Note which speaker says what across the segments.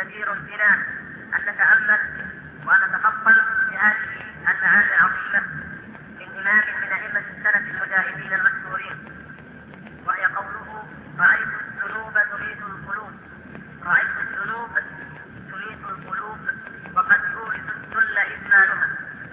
Speaker 1: جدير بنا أن نتأمل ونتفضل بهذه المعاني العظيمة من إمام من أئمة السلف المجاهدين المشهورين، وهي قوله: رأيت الذنوب تميت القلوب، رأيت الذنوب تميت القلوب وقد تورث الذل إدمانها.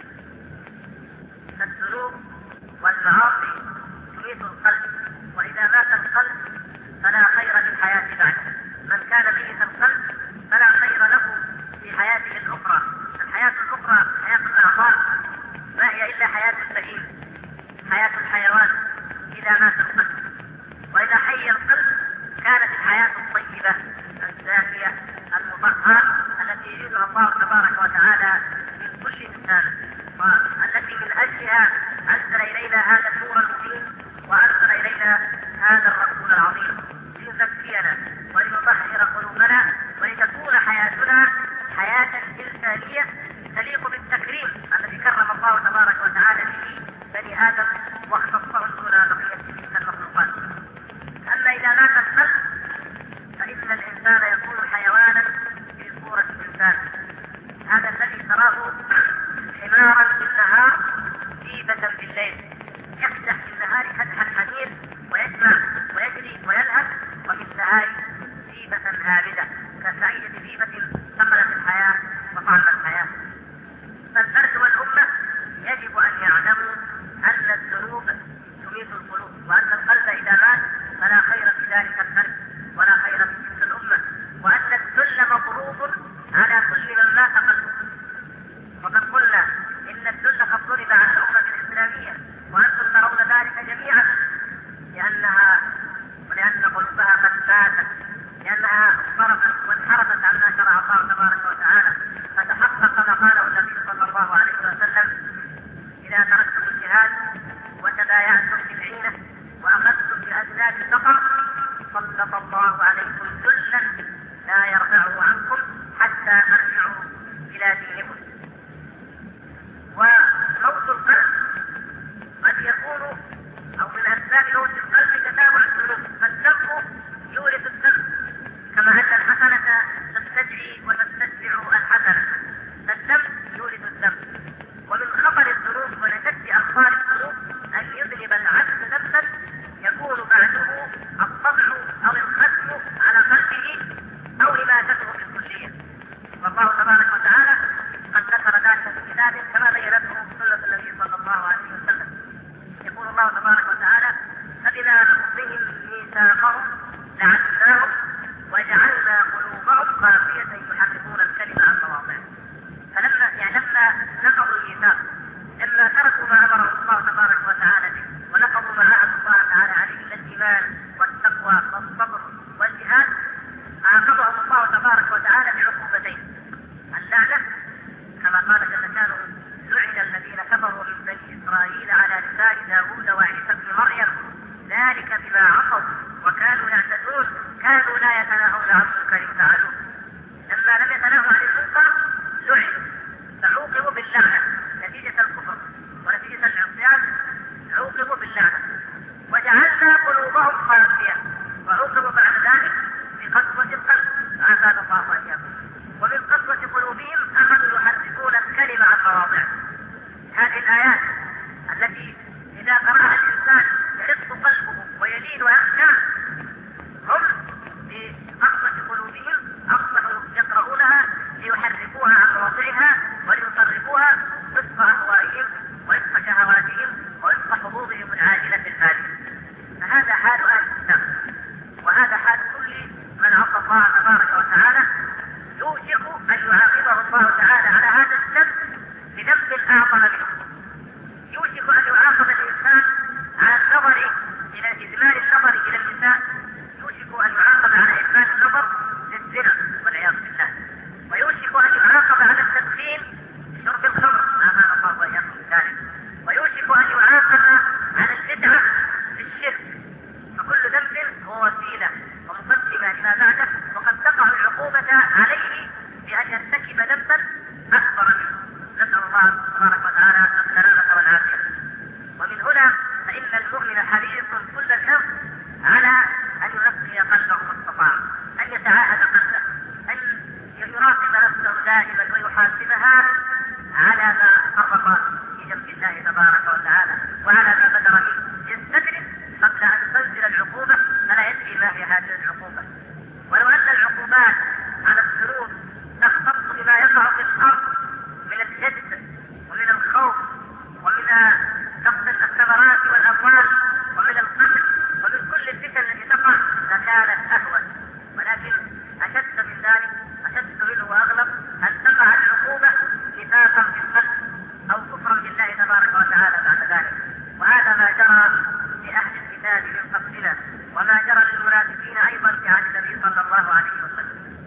Speaker 1: فالذنوب والمعاصي تميت القلب، وإذا مات القلب فلا خير في الحياة بعده. من كان ميت القلب فلا خير له في حياته الأخرى. الحياة الأخرى حياة الأعضاء ما هي إلا حياة البهيم، حياة الحيوان إذا مات القلب. وإذا حي القلب كانت الحياة الطيبة الزاكية المطهرة التي يريدها الله تبارك وتعالى من كل إنسان، والتي من أجلها أرسل إلينا هذا النور المبين وأرسل إلينا هذا الرسول العظيم ليزكينا وليطهر قلوبنا ولتكون حياتنا حياة إنسانية تليق بالتكريم الذي كرم الله تبارك وتعالى به بني آدم واختصهم دون بقية المخلوقات. أما إذا مات القلب فإن الإنسان يكون حيوانا في صورة الإنسان، هذا الذي تراه حمارا بالنهار ديبة بالليل، يفتح في النهار فتح الحمير ويجمع ويجري ويلهث، وفي النهار ديبة هامدة كسعيدة ديبة ثمرة الحياة وطعم الحياة. فالفرد والأمة يجب أن يعلموا أن الذنوب تميت القلوب، وأن القلب إذا مات فلا خير في ذلك الفرد ولا خير في تلك الأمة، وأن الذل مضروب على كل من مات قلبه. وقد قلنا إن الذل قد ضرب على الأمة الإسلامية وأنتم ترون ذلك جميعا، ولأن قلوبها قد ماتت، لأنها اضطربت وانحرفت عما شرع الله تبارك وتعالى. فتحقق ما قاله النبي صلى الله عليه وسلم: إذا تركتم الجهاد وتبايعتم بالعينة وأخذتم بأذناب البقر سلط الله عليكم ذلا لا يرفعه عنكم حتى ترجعوا إلى دينكم. وموت القلب قد يكون أو من أسباب موت القلب تتابع الذنوب، فالذنب يورث الذنب كما أن الحسنة تستدعي وتستتبع الحسنة، فالذنب يورث الذنب. ومن خطر الذنوب ونشد أخطار الذنوب أن يذنب العبد ذنبا يكون بعده الطبع أو الختم على قلبه أو إماتته بالكلية، والله تبارك وتعالى قد ذكر ذلك في كتابه كما بينته سنة النبي صلى الله عليه وسلم. يقول الله تبارك وتعالى: فبما نقضهم ميثاقهم لعناهم وجعلنا قلوبهم قاسية يحرفون الكلمة عن مواضعه. لما نقضوا الميثاق، لما تركوا ما امرهم الله تبارك وتعالى به ونقضوا ما عهد الله تعالى عليه من الايمان والتقوى والصبر والجهاد، عاقبهم الله تبارك وتعالى بعقوبتين: اللعنة كما قال جل شانه: لعن الذين كفروا من بني إسرائيل على لسان داوود وعيسى بن مريم ذلك بما عصوا وكانوا يعتدون كانوا لا يتناهون عن منكر فعلوه. لما لم يتناهوا عن المنكر لعنوا فعوقبوا باللعنة نتيجة الكفر ونتيجة العصيان، عوقبوا باللعنة. وجعلنا قلوبهم قاسية وعوقبوا بعد ذلك بقسوة القلب، عافانا الله وإياكم. ومن قسوة قلوبهم أخذوا يحرفون الكلمة عن مواضعه. هذه الآيات التي إذا قرأها الإنسان يرق قلبه ويلين ويخشع، هم بقسوة قلوبهم أصبحوا يقرؤونها ليحرفوها عن مواضعها وليصرفوها وفق أهوائهم وفق شهواتهم وفق حظوظهم العاجلة الفانية. فهذا حال أهل الإسلام، وهذا حال كل من عصى الله تبارك وتعالى. يوشك أن يعاقبه الله تعالى على هذا الذنب بذنب أعظم منه. يوشك أن يعاقب الإنسان على النظر إلى إدمان النظر إلى النساء، يوشك أن يعاقب على إدمان النظر للزنا والعياذ بالله، ويوشك أن يعاقب على التدخين بشرب الخمر، آمن الله وإياكم بذلك، ويوشك أن يعاقب على البدعة بالشرك. فكل ذنب هو وسيلة ومقدمة لما بعده، وقد تقع العقوبة عليه دائما ويحاسبها على ما فرط في جنب الله تبارك وتعالى وعلى ما بدر به، يستدرك قبل ان تنزل العقوبه فلا يدري ما هي هذه العقوبه. ولو ان العقوبات على الذنوب تختص بما يقع في الارض من الجد ومن الخوف ومن نقص الثمرات والاموال ومن القتل ومن كل الفتن التي تقع لكانت اهون، ولكن اشد من ذلك، اشد منه واغلب ان تقع العقوبه نفاقا في القلب او كفرا بالله تبارك وتعالى بعد ذلك. وهذا ما جرى لاهل الكتاب من قبلنا وما جرى للمنافقين ايضا في عهد النبي صلى الله عليه وسلم.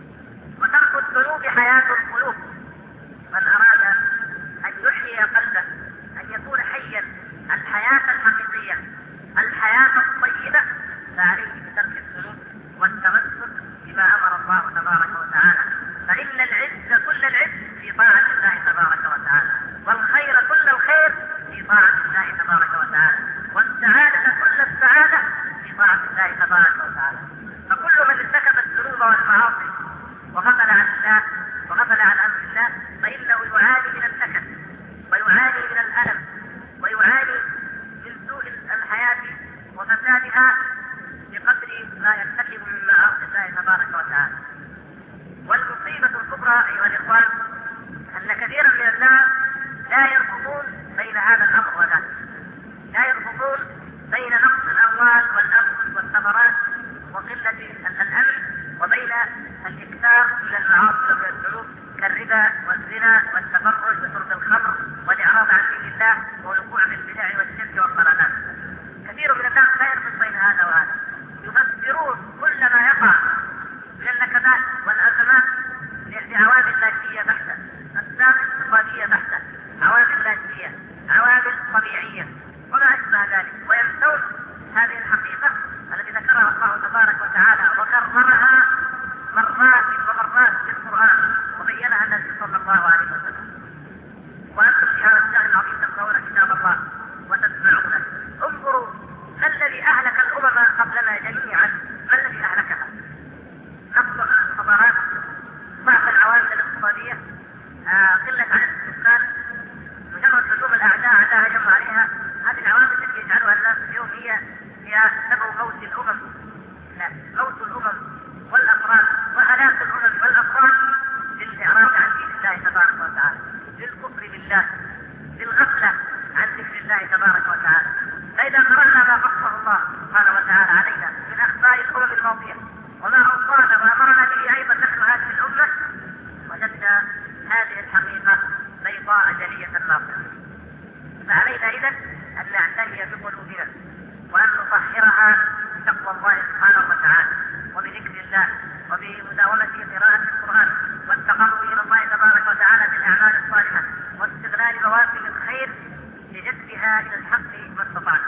Speaker 1: وترك الذنوب حياه القلوب. من اراد ان يحيي قلبه، ان يكون حيا الحياه الحقيقيه الحياه الطيبه، فعليه بترك الذنوب والتمسك بما امر الله تبارك وتعالى، فان العز كل العز في طاعه الله تبارك وتعالى، والخير كل الخير في طاعه الله تبارك وتعالى، والسعاده كل السعاده في طاعه الله تبارك وتعالى. فكل من ارتكب الذنوب والمعاصي وغفل عن الله وغفل عن امر الله فانه يعاني من النكد ويعاني من الالم ويعاني من سوء الحياه وفسادها بقدر ما يرتكب من معاصي الله تبارك وتعالى. والمصيبه الكبرى ايها الاخوان ان كثيرا من الناس لا يربطون بين هذا الامر وذاك، لا يربطون بين نقص الاموال والانفس والثمرات وقله الامن وبين الاكثار من المعاصي ومن الذنوب كالربا والزنا والتفرج وشرب الخمر والاعراض عن دين الله والوقوع في البدع والشرك والضلالات. كثير من الناس لا يربط بين هذا وهذا، يفسرون كل ما يقع من النكبات والازمات بعوامل ماديه بحته، اسباب اقتصاديه بحته، عوامل ماديه، عوامل طبيعيه وما اشبه ذلك، وينسون هذه الحقيقه التي ذكرها الله تبارك وتعالى وكررها مرات ومرات في القران وبينها النبي صلى الله عليه وسلم. وانتم في هذا الشهر العظيم تقرؤون كتاب الله وتسمعونه. انظروا ما الذي اهلك الامم قبلنا جميعا، ما الذي اهلكها؟ نقص الحضارات، ضعف العوامل الاقتصاديه، قله عدد السكان، مجرد هجوم الاعداء على هجم عليها. هذه العوامل التي يجعلها الناس اليوم هي سبب موت الامم، موت الامم والافراد وهلاك الامم والافراد للاعراض عن دين الله تبارك وتعالى، للكفر بالله، للغفله عن ذكر الله تبارك وتعالى. فاذا قرانا ما قصه الله سبحانه وتعالى علينا من اخبار الامم الماضيه وما اوصانا وامرنا به ايضا نحن هذه الامه، وجدنا هذه الحقيقه بيضاء جليه ناصعه. فعلينا اذا ان نعتني بقلوبنا وان نطهرها بتقوى الله سبحانه وتعالى وبذكر الله وبمداومه قراءه القران والتقرب الى الله تبارك وتعالى بالاعمال الصالحه واستغلال مواسم الخير لجذبها الى الحق ما استطعنا.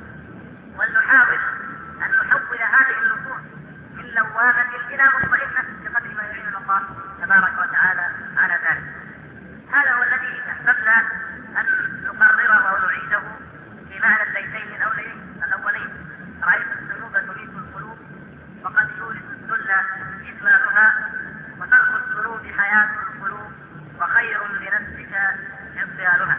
Speaker 1: ولنحاول ان نحول هذه النفوس من لوامه الى مطمئنه بقدر ما يعين الله تبارك وتعالى على ذلك. هذا هو الذي احببنا ان نقرره ونعيده في معنى البيتين الاولين. رايت الذنوب تميت القلوب وقد يورث الذل اثمانها، وترك الذنوب حياه القلوب وخير لنفسك اغتيالها.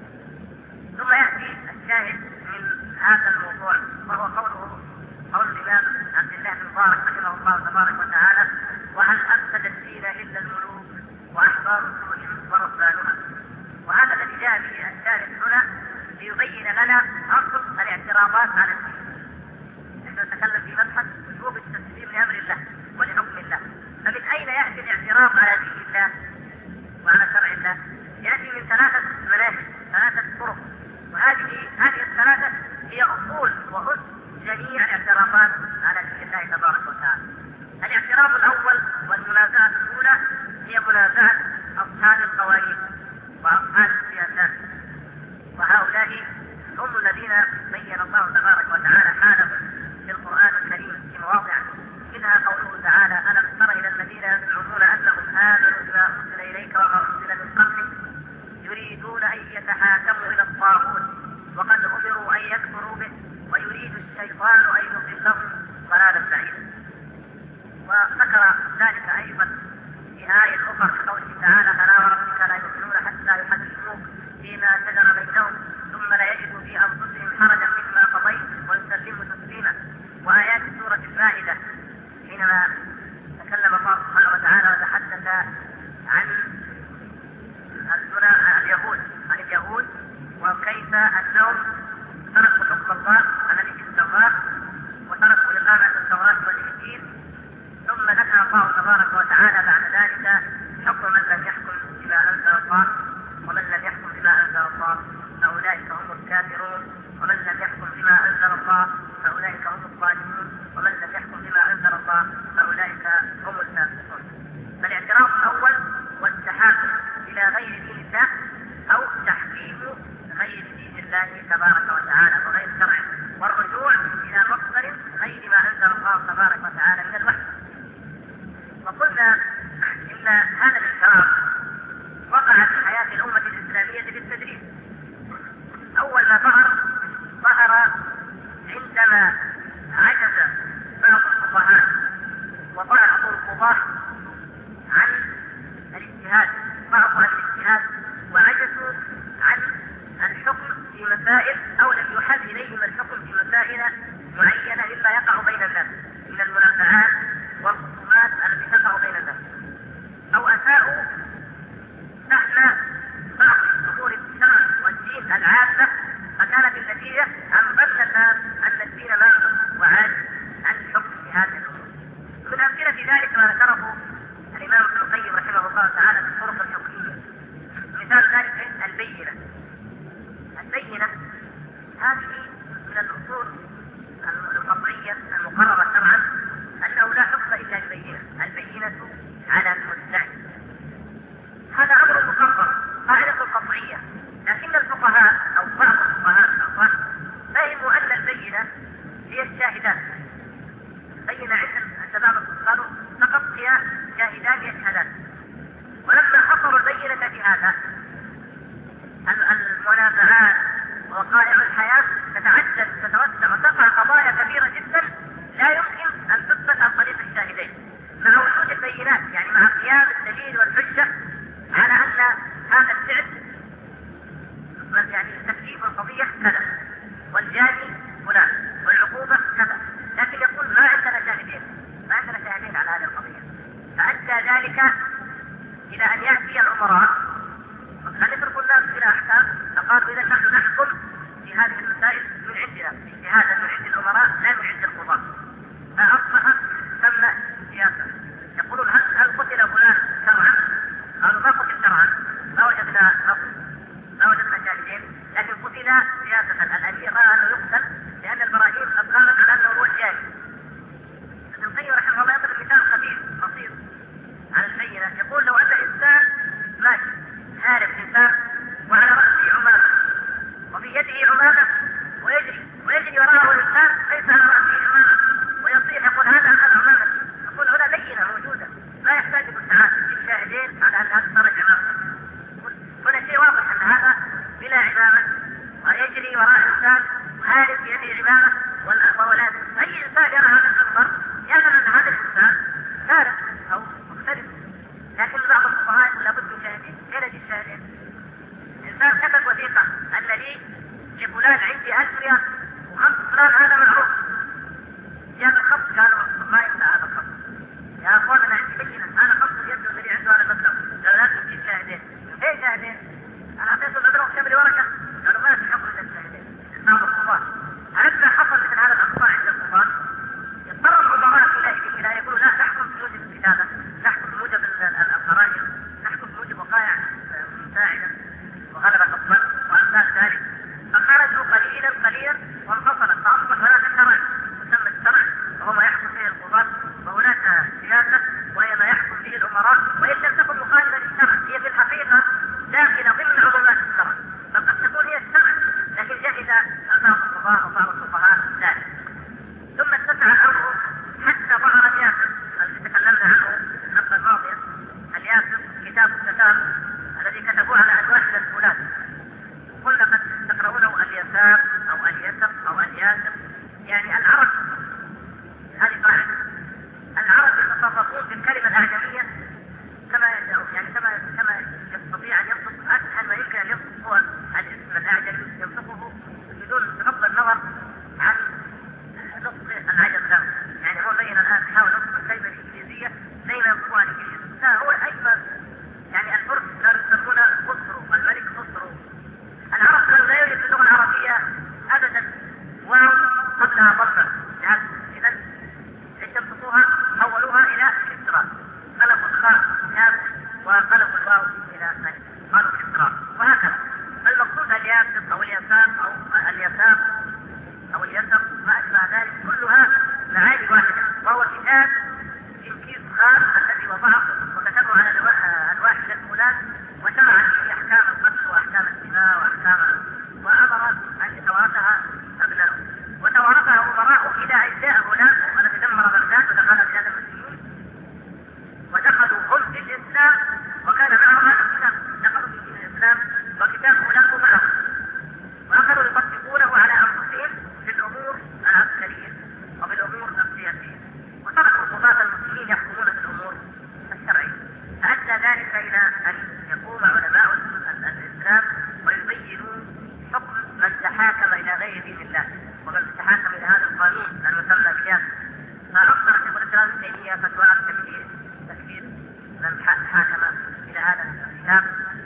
Speaker 1: ثم ياتي الشاهد من هذا الموضوع وهو قول الامام عبد الله بن مبارك رحمه الله تبارك وتعالى: وهل افسد الدين الا الملوك واحبار السوء ورهبانها. وهذا الذي جاء به الشاهد هنا ليبين لنا اصل الاعتراضات على الدين. نحن نتكلم في مبحث وجوب التسليم لامر الله ولحكم الله، فمن اين ياتي الاعتراض على دين الله وعلى شرع الله؟ ياتي من ثلاثه مناهج، ثلاثه طرق، وهذه الثلاثه هي اصول وأس جميع الاعتراضات على دين الله تبارك وتعالى. الاعتراض الاول والمنازعه الاولى هي منازعه اصحاب القوانين واصحاب السياسات، وهؤلاء هم الذين بين الله تبارك وتعالى حالهم في القران الكريم في مواضع منها قوله تعالى: الم تر الى الذين يزعمون انهم امنوا بما انزل اليك وما انزل من قبلك يريدون ان يتحاكموا الى الطاغوت وقد امروا ان يكفروا به ويريد الشيطان ان يضلهم ضلالا بعيدا. وذكر ذلك ايضا في الآية الأخرى في قوله تعالى: فلا وربك لا يؤمنون حتى يحكموك فيما شجر بينهم ثم لا يجدوا في أنفسهم حرجا مما قضيت ويسلموا تسليما. وآيات سورة المائدة حينما تكلم الله سبحانه وتعالى وتحدث عن اليهود وكيف أنهم تركوا حكم الله الذي في التوراة وتركوا إقامة التوراة والإنجيل، ثم ذكر الله تبارك وتعالى بعد ذلك حكم من لم يحكم بما أنزل الله، ومن لم يحكم بما أنزل الله فأولئك هم الكافرون، ومن لم يحكم بما أنزل الله فأولئك هم الظالمون، ومن لم يحكم بما أنزل الله فأولئك هم الفاسقون. فالاعتراف الأول والتحاكم إلى غير دين الله أو تحكيم غير دين الله تبارك وتعالى وغير شرعه، والرجوع إلى مصدر غير ما أنزل الله تبارك وتعالى من الوحي. وقلنا إن هذا الانحراف وقع في حياة الأمة الإسلامية بالتدريج. أول ما ظهر عندما عجز بعض الفقهاء وبعض القضاة عن الاجتهاد، وعجزوا عن الحكم في مسائل أو لم يحل إليهم الحكم في مسائل معينة مما يقع بين الناس من المنازعات والخصومات التي تقع بين الناس، أو أساءوا فهم بعض أمور الشرع والدين العامة، فكانت النتيجة أن ظن الناس أن الدين ناقص وعاجز عن الحكم في هذه الأمور. من أمثلة ذلك ما ذكره الإمام ابن القيم رحمه الله تعالى في الطرق الحكمية. مثال ذلك البينة هذه من الأصول القطعية المقررة شرعا أنه لا حكم إلا ببينة، البينة على المدعي. هذا أمر مقرر قاعدة قطعية، لكن الفقهاء أو بعض الفقهاء فهموا أن البينة هي الشاهدات. البينة عند بعض قالوا فقط هي شاهدان يشهدان، ولما حصروا البينة في هذا المنازعات ووقائع الحياة تتعدد تتوسع وتقع قضايا كبيرة جدا لا يمكن أن تثبت عن طريق الشاهدين مع وجود البينات، يعني مع قيام الدليل والحجة على أن هذا الفعل يعني تكليف القضية كذا والجاني فلان والعقوبة كذا، لكن يقول ما عندنا شاهدين على هذه القضية، فأدى ذلك إلى أن يأتي الأمراء أن يتركوا الناس إلى أحكام، فقالوا إذا نحن نحكم في هذه المسائل من عندنا اجتهادا من عند الأمراء لا من عند القضاة، فأصبح ثم سياسة. يقولون هل قتل فلان شرعا؟ قالوا ما قتل شرعا، ما وجدنا شاهدين، لكن قتل سياسة. الأمير رأى أنه يقتل لأن البراهين قد قامت على أنه هو الجاني. ابن القيم رحمه الله يضرب مثال خفيف بسيط على البينة، يقول لو أن إنسان ماشي هارب إنسان وعلى رأسه عمامة وفي يده عمامة ويجري وراءه الإنسان ليس على رأسه عمامة ويصيح يقول هذا عمامة، يقول هنا بينة موجودة لا يحتاج الشهادة الشاهدين على أن هذا صار عمامة. هنا شيء واضح أن هذا بلا عمامة ويجري وراء إنسان هارب بيده عمامة وولاد، أي إنسان يرى هذا المنظر يعلم أن هذا الإنسان سارق أو مختلف، لكن بعض الفقهاء لابد من شاهدين. اين الشاهدين؟ انسان كتب وثيقه ان لي لفلان عندي 1000 ريال وخمس فلان هذا معروف، جاء الخط قالوا ما ينفع هذا الخط يا اخوان انا عندي بينه هذا خط يبدو الذي عنده هذا المبلغ، قالوا لازم تجيب شاهدين. ايه شاهدين؟ انا اعطيته المبلغ كم لي ورقه، قالوا ما في حكم الا الشاهدين. بعض القضاة هل حصل مثل هذا الاخطاء عند القضاة؟ يضطر العلماء الى يقولوا لا نحكم بوجود الكتابه، نحكم بموجب القرائن، نحكم بموجب وقائع مساعده وغلبة الظن وامثال ذلك، فخرجوا قليلا وانفصلت فاصبح هناك شرع يسمى الشرع وهو ما يحكم به القضاة، وهناك سياسه وهي ما يحكم به الامراء، وان لم تكن مخالفه للشرع هي في الحقيقه داخله ضمن عمومات الشرع، فقد تكون هي الشرع لكن جهل بعض القضاة او بعض الفقهاء ذلك. ثم اتسع الامر حتى ظهر الياسر الذي تكلمنا عنه الحلقه الماضيه، الياسر كتاب التتار الذي كتبوه على انواع المسؤولات، قلنا قد تقرؤونه اليسار او اليسر او الياسر، يعني العرب هذه قاعده، العرب يتصرفون بالكلمه الاعجميه كما لا هو أيضا يعني الفرس كانوا يسمونه خسرو والملك خسرو. العرب كانوا لا يوجد في اللغة العربية أبدا واو قبلها ضمة، إذا يشبطوها حولوها إلى كسرى، قلبوا الخاء كاف وقلبوا الواو إلى ملك قالوا كسرى، وهكذا. فالمقصود الياسر أو اليسار أو اليسار أو اليسر ما أشبه ذلك كلها معاني واحدة، وهو كتاب تنكيس خان الذي وضعه وكتبه على الواح للفلان وشرع فيه أحكام القتل وأحكام الزنا وأحكام، وأمر أن يتوارثها أبناؤه وتوارثها أمراءه إلى أن جاء غلام الذي دمر بغداد ودخل بلاد المسلمين ودخلوا هم في الإسلام وكان معهم هذا الكتاب، دخلوا في الإسلام وكتابه له معهم وأخذوا يطبقونه على أنفسهم في الأمور العسكرية وبالأمور السياسية، وتركوا قضاة المسلمين يحكمون في الأمور الشرعية. فأدى ذلك إلى أن يقوم علماء الإسلام ويبينوا حكم من تحاكم إلى غير دين الله ومن تحاكم إلى هذا القانون المسمى بالياسر. فأصدر شيخ الإسلام ابن تيمية فتوى تكفير من حاكم إلى هذا الكتاب،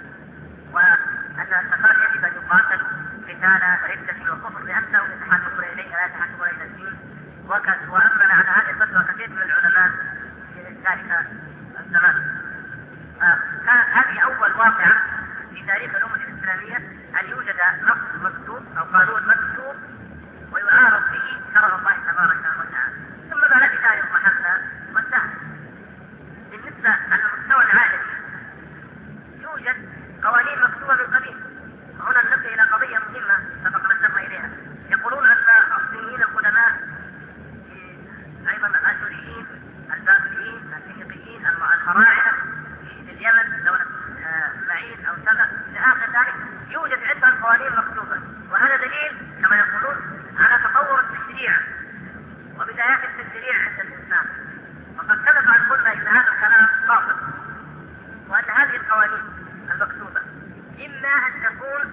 Speaker 1: وأن الكفار يجب أن يقاتلوا قتال ردة وكفر لأنه يتحاكمون إليه لا يتحاكمون إلى الدين. وأمن على هذه الفتوى كثير من العلماء في ذلك الزمان. كانت هذه أول واقعة في تاريخ الأمة الإسلامية أن يوجد نص مكتوب أو قانون مكتوب ويعارض به شرع الله تبارك وتعالى. ثم بعد ذلك محلنا وانتهى. بالنسبة على المستوى العالمي يوجد قوانين مكتوبة من قبيل. هنا ننبه إلى قضية مهمة سبق نشرنا إليها. يقولون أن الصينيين القدماء أيضا الآشوريين البابليين الفينيقيين الفراعنة في اليمن دولة معين أو سبأ إلى آخر ذلك يوجد عندهم قوانين مكتوبة، وهذا دليل كما يقولون على تطور التشريع وبدايات التشريع عند الإنسان. وقد سبق أن قلنا إن هذا الكلام باطل، وأن هذه القوانين المكتوبة إما أن تكون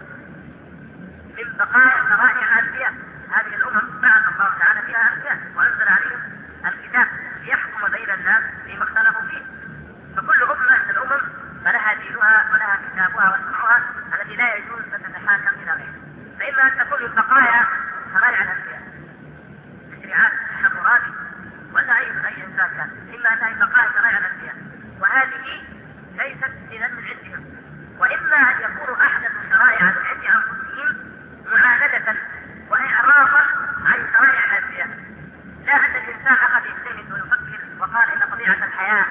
Speaker 1: من بقايا شرائع الأنبياء. هذه الأمم بعث الله تعالى فيها أنبياء وأنزل عليهم الكتاب ليحكم بين الناس فيما اختلفوا فيه، فكل أمة من الأمم فلها دينها ولها كتابها وشرعها الذي لا يجوز أن تتحاكم إلى غيره. فإما أن تكون من بقايا شرائع الأنبياء تشريعات حمورابي ولا أي إنسان كان، إما أنها من بقايا شرائع الأنبياء وهذه ليست إذا من عندهم، وإما أن يكونوا أحدث شرائع من عند أنفسهم معاندة وإعراضا عن شرائع الأنبياء. لا أن الإنسان أخذ يجتهد ويفكر وقال إن طبيعة الحياة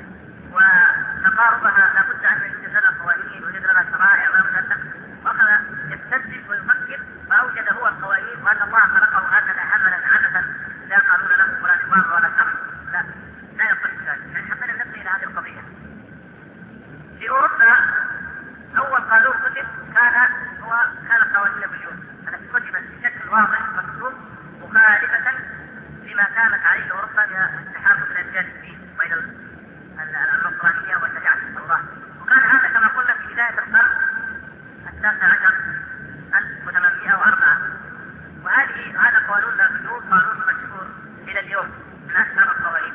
Speaker 1: وتقاربها لابد أن يوجد لنا قوانين ويوجد لنا شرائع وأخذ يستنتج ويفكر فأوجد هو القوانين وأن الله خلقه هكذا عملا عبثا لا قانون له ولا نظام ولا شرع. لا يصح ذلك. يعني حبينا ننتبه إلى هذه القضية. في أوروبا أول قانون كتب كان قوانين بيون التي كتبت بشكل واضح مكتوب مخالفة لما كانت عليه أوروبا من التحاكم إلى الجانبين بين النصرانية والشريعة التوراة. وكان هذا كما قلنا في بداية القرن 19 1804. هذا قانون مكتوب قانون مشهور إلى اليوم من أشهر القوانين.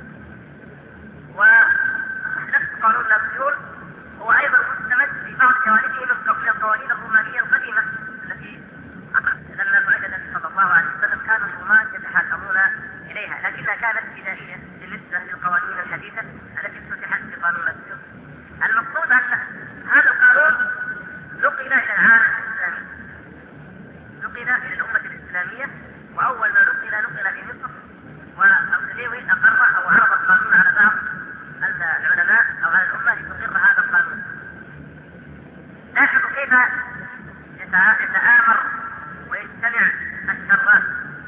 Speaker 1: ونفس قانون نابليون هو أيضا مستمد في بعض جوانبه من القوانين الرومانية القديمة التي لما بعث النبي صلى الله عليه وسلم كانوا الرومان يتحاكمون إليها، لكنها كانت بدائية بالنسبة للقوانين الحديثة التي افتتحت في قانون نابليون. المقصود أن هذا القانون نقل إلى العالم الإسلامي، نقل إلى الأمة الإسلامية، وأول ما نقل في مصر والخديوي أقر أو عرض القانون على بعض العلماء أو على الأمة لتقر هذا القانون. لاحظوا كيف يتآمر ويجتمع الشرات.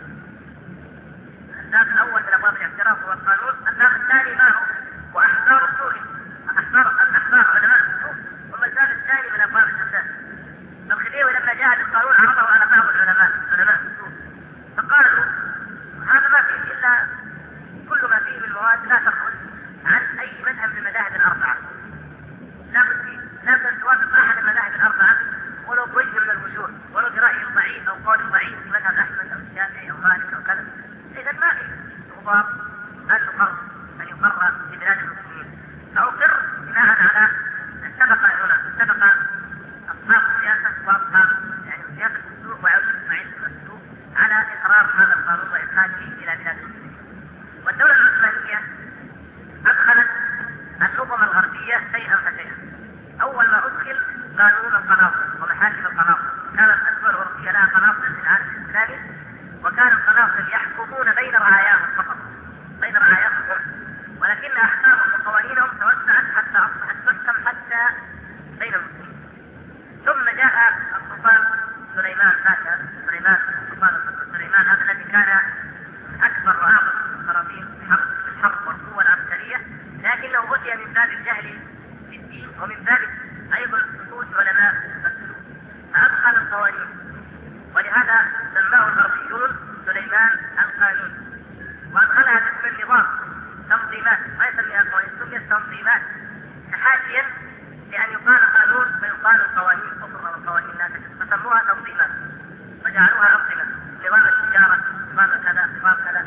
Speaker 1: الباب الأول من أبواب الاعتراف هو القانون، الباب الثاني ما هو؟ وأحبار السوء، الأحبار علماء السوء، ثم الباب الثاني من أبواب الفساد. الخديوي لما جاء بالقانون عرضه على بعض العلماء علماء السوء، فقالوا هذا ما فيه إلا كل ما فيه من مواد لا تخرج عن أي مذهب من المذاهب الأربعة، لابد توافق أحد المذاهب الأربعة ولو بوجه من الوجوه، ولو برأي ضعيف أو قول ضعيف في مذهب أحمد أو الشافعي أو مالك أو كذا. إذا ما في غبار أن يقر شيئا فشيئا. أول ما أدخل قانون القناصر ومحاكم القناصر، كانت أكبر أوروبية لها قناصر في العالم الإسلامي، وكان القناصر يحكمون بين رعاياهم فقط، بين رعاياهم، ولكن أحكامهم وقوانينهم توسعت حتى أصبحت تحكم حتى بين المسلمين. ثم جاء السلطان سليمان باشا، سليمان هذا الذي كان أكبر وأعظم السلاطين في الحرب والقوة العسكرية، لكنه أتي من باب الجهل في الدين ومن باب أيضا سقوط علماء السلوك، فأدخل القوانين، ولهذا سماه الغربيون سليمان القانون، وأدخلها باسم النظام، تنظيمات، ما يسميها قوانين، سميت تنظيمات تحاشيا لأن يقال قانون فيقال القوانين أخرى والقوانين لا تجد، فسموها تنظيمات وجعلوها أنظمة، نظام التجارة، نظام كذا، نظام كذا،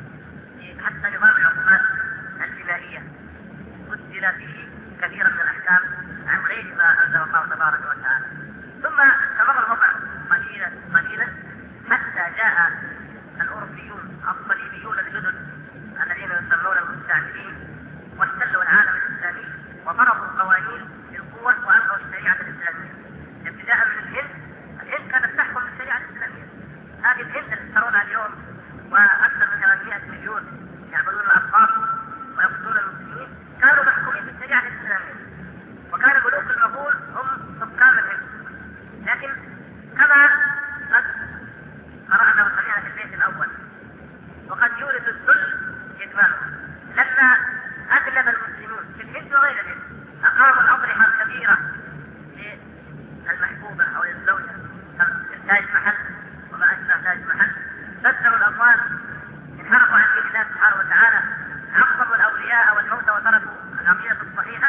Speaker 1: حتى نظام العقوبات الجنائية بدل فيه كثيرا من الأحكام عن غير ما أنزل الله تبارك وتعالى. ثم استمر الوضع قليلا حتى جاء الأوروبيون الصليبيون الجدد الذين يسمون المستعمرين واحتلوا العالم الإسلامي وفرضوا القوانين بالقوة وألغوا الشريعة الإسلامية، ابتداء من الهند. الهند كانت تحكم بالشريعة الإسلامية، هذه الهند اللي ترونها اليوم وأكثر من 800 مليون يعبدون الأطفال ويقتلون المسلمين، كانوا محكومين بالشريعة الإسلامية، وكان ملوك المغول هم حكام الهند. لكن كما قد قرأنا وسمعنا في البيت الأول، وقد يورث الذل إدمانه، لما أغلب المسلمون في الهند وغير الهند أقاموا الأضرحة الكبيرة للمحبوبة أو للزوجة كالتاج محل وما أشبه تاج محل، بدلوا الأموال، انحرفوا عن دين الله سبحانه وتعالى، عظموا الأولياء والموتى وتركوا العقيدة الصحيحة،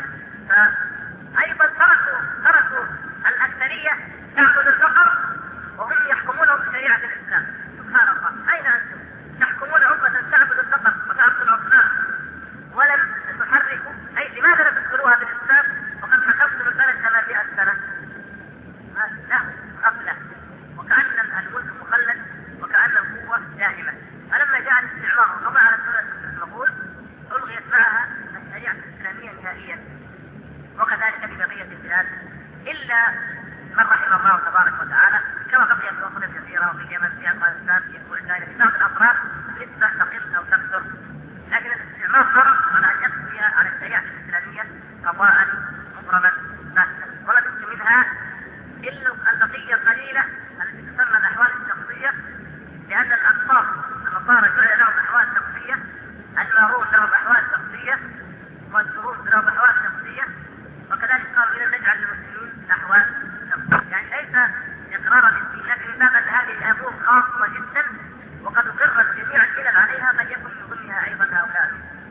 Speaker 1: فأيضا تركوا الأكثرية تعبد البقر وهم يحكمونهم بشريعة الإسلام. سبحان الله، أين أنتم تحكمون أمة تعبد البقر وتعبد الأصنام ولم تحركوا؟ أي لماذا لم تدخلوها بالإسلام وقد حكمتم البلد 800 سنة؟ لا، غفلة، وكأن الملك مخلد وكأن القوة دائمة. فلما جاء الاستعمار وقضى على دولة المغول ألغيت معها الشريعة الإسلامية نهائيا، وكذلك ببقية البلاد إلا من رحم الله تبارك وتعالى، كما بقي في الوطن الكثيرة وفي اليمن في أفغانستان في بلدان في بعض الأطراف نسبة تقل أو تكثر، لكن الاستعمار فرض على أن يقضي على الشريعة الإسلامية قضاء مبرما باسا، ولا يمكن منها إلا البقية القليلة التي تسمى الأحوال الشخصية، لأن الأنصار النصارى جعل لهم أحوال شخصية، المارون لهم أحوال شخصية، والدروز لهم أحوال شخصية، وكذلك قالوا إذا نجعل للمسلمين أحوال شخصية، يعني ليس إقرارا للدين، لكن باب هذه الأمور خاصة جدا وقد أقرت جميع الملل عليها، قد يكون من ضمنها أيضا هؤلاء.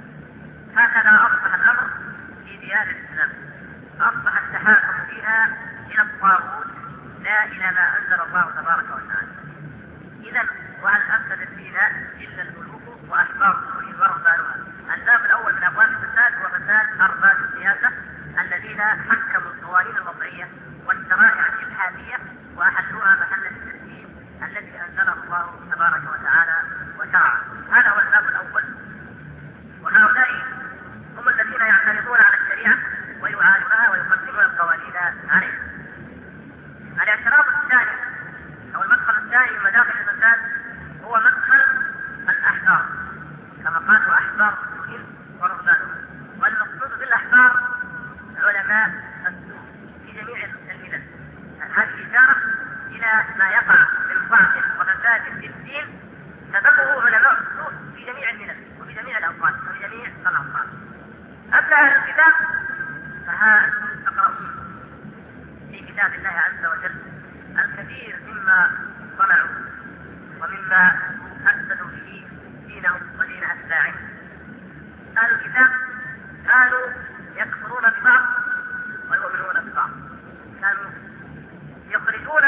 Speaker 1: هكذا أصبح الأمر في ديار الإسلام، أصبح التحاكم فيها إلى الطاغوت لا إلى ما أنزل الله تبارك وتعالى. إذا وهل أفسد فينا إلا الملوك وأحبار السوء ورهبانها. الباب الأول من أبواب الفساد هو فساد أرباب السياسة الذين حكموا القوانين الوضعية والشرائع الإلحادية وأحلوها محل التسليم الذي أنزله الله تبارك وتعالى وشرعه. هذا هو الباب الأول، وهؤلاء هم الذين يعترضون على الشريعة ويعارضونها ويقدمون القوانين عليها. الاعتراض الثاني أو المدخل الثاني من مداخل الفساد هو مدخل الأحبار، كما قال وأحبار السوء ورهبانها، والمقصود بالأحبار علماء السوء في جميع الملل. هذه إشارة إلى ما يقع من باطل وفساد في الدين سببه علماء السوء في جميع الملل وفي جميع الأوقات وفي جميع الأوقات. أما أهل الكتاب فها أنتم تقرؤون في كتاب الله عز وجل الكثير مما صنعوا ومما أفسدوا به دينهم ودين أتباعهم. أهل الكتاب كانوا يكفرون ببعض ويؤمنون ببعض، كانوا يخرجون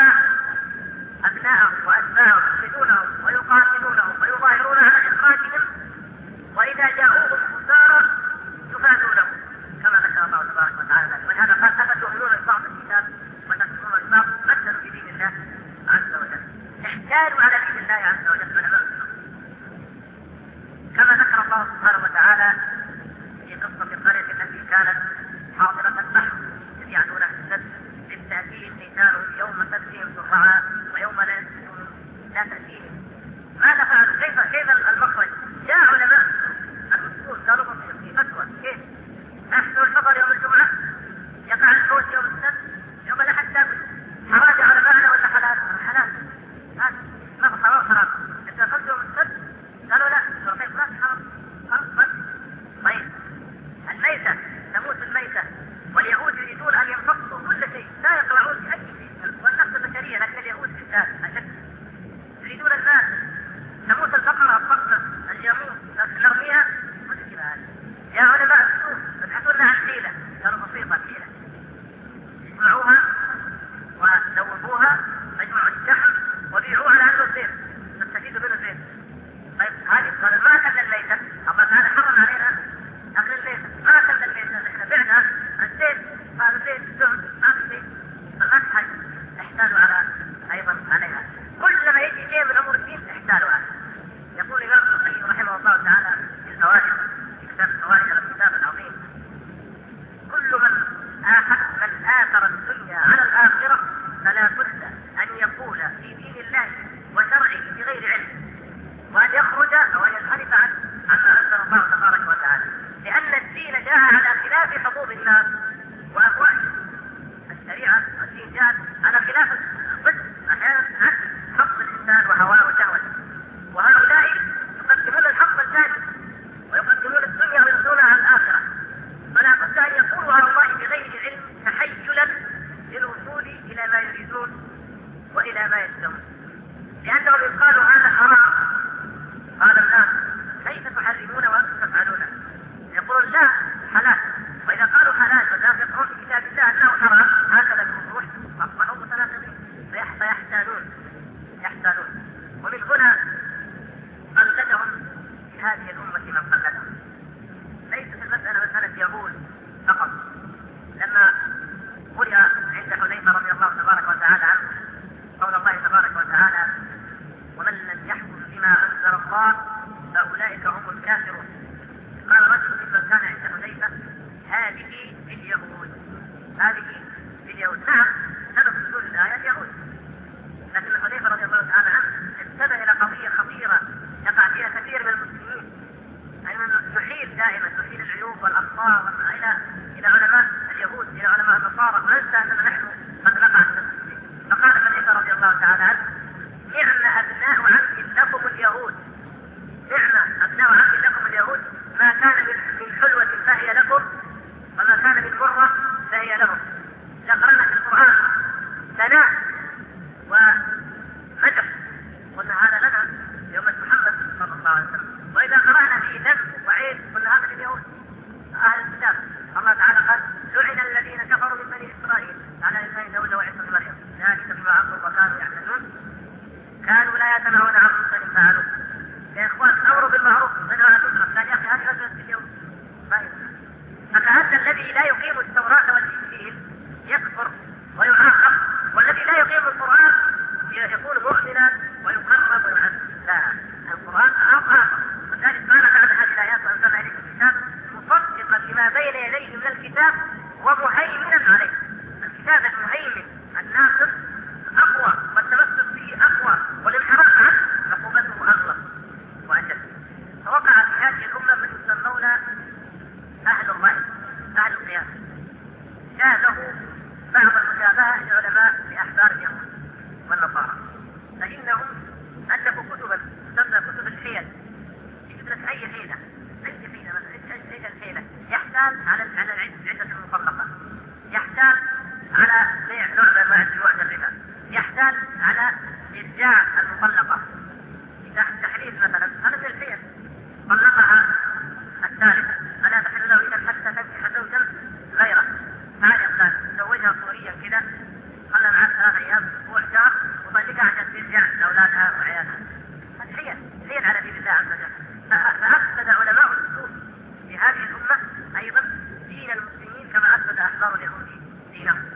Speaker 1: أبناءهم وأتباعهم، يخرجونهم ويقاتلونهم ويظاهرون على إخراجهم، وإذا جاءوهم كفارا يفادونهم كما ذكر الله تبارك وتعالى. ولهذا قال أفتؤمنون ببعض الكتاب وتكفرون ببعض، مثلوا في دين الله عز وجل، احتالوا على دين الله عز وجل علماء السوء، كما ذكر الله سبحانه وتعالى في قصة القرية التي كانت حاضرة باختلاف حظوظ الناس وأهوائهم. الشريعة والدين جاءت على خلاف الضد، أحيانا حظ الإنسان وهواه وشهوته، وهؤلاء يقدمون الحظ الثاني ويقدمون الدنيا وينسون عن الآخرة. فلا بد أن يقولوا على الله بغير علم تحيلا للوصول إلى ما يريدون وإلى ما يشتهون، لأنهم إن قالوا هذا حرام قال الناس كيف تحرمون وأنتم تفعلونه؟ يقولون لا حلال، وإذا قالوا حلال فالناس يقرؤون في كتاب الله أنه حرام هكذا الوضوح فأصبحوا متناقضين يحتالون. ومن هنا قلدهم في هذه الأمة من قلدهم. ليست المسألة مسألة يهود فقط. لما قرئ عند حذيفة رضي الله تبارك وتعالى عنه قول الله تبارك وتعالى ومن لم يحكم بما أنزل الله فأولئك هم الكافرون، قال رجل ممن كان عند حذيفة هذه اليهود. نعم سبب نزول الآية اليهود، لكن حذيفة رضي الله تعالى عنه انتبه إلى قضية خطيرة يقع فيها كثير من المسلمين، أن نحيل العيوب والأخطاء إلى علماء اليهود، إلى علماء النصارى، وننسى أننا نحن قد نقع في المسلمين. فقال حذيفة رضي الله تعالى عنه نعم أبناء عم لكم اليهود، نعم أبناء عم لكم اليهود، ما كان من حلوة فهي لكم وما كان من مرة فهي لهم. ذكرنا في القرآن ثناء ومدح قلنا هذا لنا يوم محمد صلى الله عليه وسلم، وإذا قرأنا فيه ذم وعيب قلنا هذا لليهود أهل الكتاب. الله تعالى قال لعن الذين كفروا من بني إسرائيل على لسان داود وعيسى بن مريم ذلك بما عصوا وكانوا يعتدون كانوا لا يتناهون عن منكر فعلوه. يا إخوان أمروا بالمعروف وينهوا عن المنكر، قال يا أخي هذه مسألة اليهود. فهذا الذي لا يقيم التوراة والإنجيل يكفر ويعاقب، والذي لا يقيم القرآن يكون مؤمنا ويقرب ويعذب. لا، القرآن أعاقب. وذلك قال بعد هذه الآيات وأنزلنا إليكم الكتاب مصدقا لما بين يديه من الكتاب ومهيمنا عليه. الكتاب المهيمن الناصر أقوى والتمسك به أقوى، والانحراف عنه عقوبته أغلظ وأجل. فوقع في هذه الأمة من يسمون أهل الرأي أهل القياس، جازه بعض المشابهة لعلماء لأحبار اليهود والنصارى، فإنهم ألفوا كتبا تسمى كتب الحيل، يجب لك أي حيلة يحتال على العدة المطلقة، يحتال على بيع نوع من أنواع الربا، يحتال على إرجاع المطلقة تحليل مثلا، هذا من الحيل. طلقها الثالثة فلا تحل له إذا حتى تنكح زوجا غيره، تعال يا فلان زوجها صوريا كذا خلى معها 3 أيام أسبوع شهر وطلقها عشان ترجع لأولادها وعيالها. هذه حيل على دين الله عز وجل. فأفسد علماء الأصول في هذه الأمة أيضا دين المسلمين كما أفسد أحبار اليهود دينهم،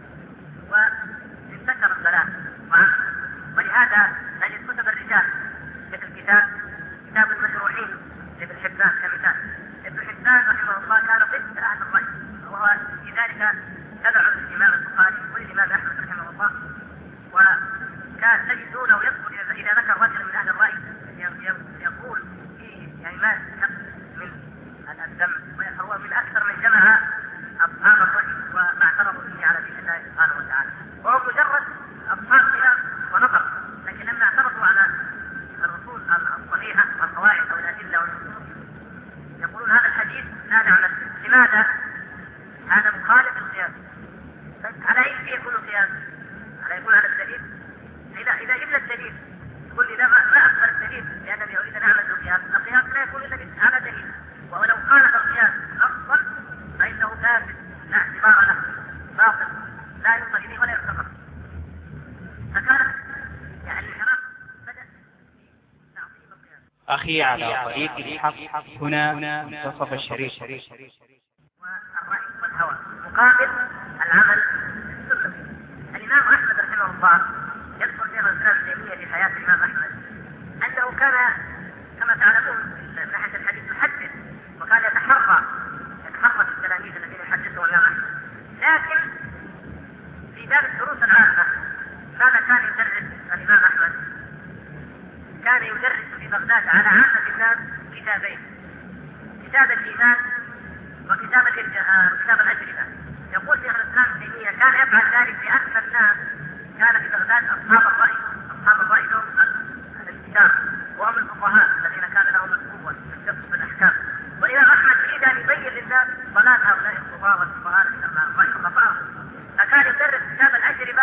Speaker 1: وانتشر الضلال وعمل. ولهذا نجد كتب الرجال مثل كتاب المجروحين لابن حبان كمثال. ابن حبان رحمه الله كان ضد أهل الرأي، وهو في ذلك تبع للإمام البخاري والإمام أحمد رحمه الله، وكان تجدونه يذكر إذا ذكر رجل من أهل الرأي يقول فيه يعني ما من الدم، وهو من أكثر من جمع أصحاب الرأي وما اعترضوا فيه على دين الله سبحانه وتعالى، وهو مجرد أصحاب خلاف ونظر، لكن لما اعترضوا على الرسول الصحيحة والقواعد أو الأدلة والنصوص يقولون هذا الحديث لا نعمل. لماذا؟ هذا مخالف القياس. على أي شيء يكون القياس؟ على يكون على الدليل؟ إذا جبنا الدليل تقول لي لا ما أقبل الدليل لأنني أريد أن أعمل القياس. القياس لا يكون إلا على دليل، ولو خالف القياس أصلا فإنه فاسد لا اعتبار له، باطل لا ينظر إليه ولا يعتبر. فكانت يعني الانحراف بدأ تعظيم القياس.
Speaker 2: أخي على طريق الحق هنا منتصف الشريف.
Speaker 1: والرأي والهوى مقابل العمل السنة. الإمام أحمد رحمه الله يذكر شيخ الإسلام ابن تيمية في حياة الإمام أحمد أنه كان كما تعلمون من ناحية الحديث محدث، وكان يتحرى التلاميذ الذين يحدثهم الإمام أحمد، لكن في باب الدروس العامة ماذا كان يدرس الإمام أحمد؟ كان يدرس في بغداد على عامة الناس كتابين: كتاب الإيمان وكتاب الأجربة. يقول شيخ الإسلام ابن تيمية كان يفعل ذلك لأن الناس كان في بغداد أصحاب الرأي لهم الانتشار، وهم الفقهاء الذين كان لهم القوة في الفقه بالأحكام. والإمام أحمد يريد أن يبين للناس ضلال هؤلاء القضاة والفقهاء رحمهم الله، فكان يدرس كتاب الأجربة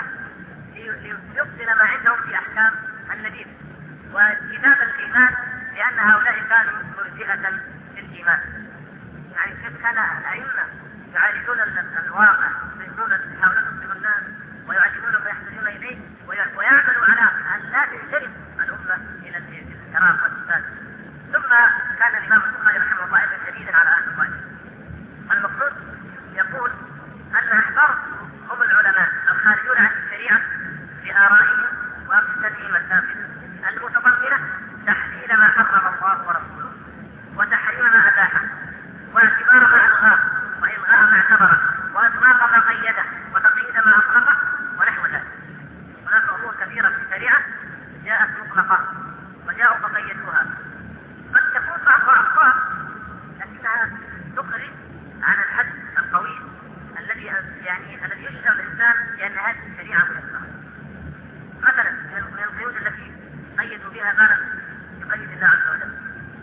Speaker 1: ليبطل ما عندهم في أحكام النبي، وكتاب الإيمان لأن هؤلاء كانوا مرجئة للإيمان. يعني كيف كان الأئمة يعالجون الواقع، يحاولون يصلحون الناس ويعلمون ما يحتاجون إليه، ويعملوا على أن لا تنجرف الأمة إلى الانحراف والفساد. ثم كان الإمام البخاري رحمه الله أيضا شديدا على هذا الرأي. المقصود يقول أن أحبار هم العلماء الخارجون عن الشريعة بآرائهم وأقصدهم النافذة المتضمنة تحليل ما حرم الله ورسوله وتحريم ما أباحه واعتبار ما ألغاه وإلغاء ما اعتبره وإطلاق ما قيده وتقييد ما أطلقه ونحو ذلك. هناك أمور كثيرة في الشريعة جاءت مطلقة وجاءوا فقيدوها، قد تكون بعضها أخطاء لكنها تخرج عن الحد القوي الذي يشعر الإنسان بأن هذه الشريعة ميسرة. مثلا من القيود التي قيدوا بها ما يقيد الله عز وجل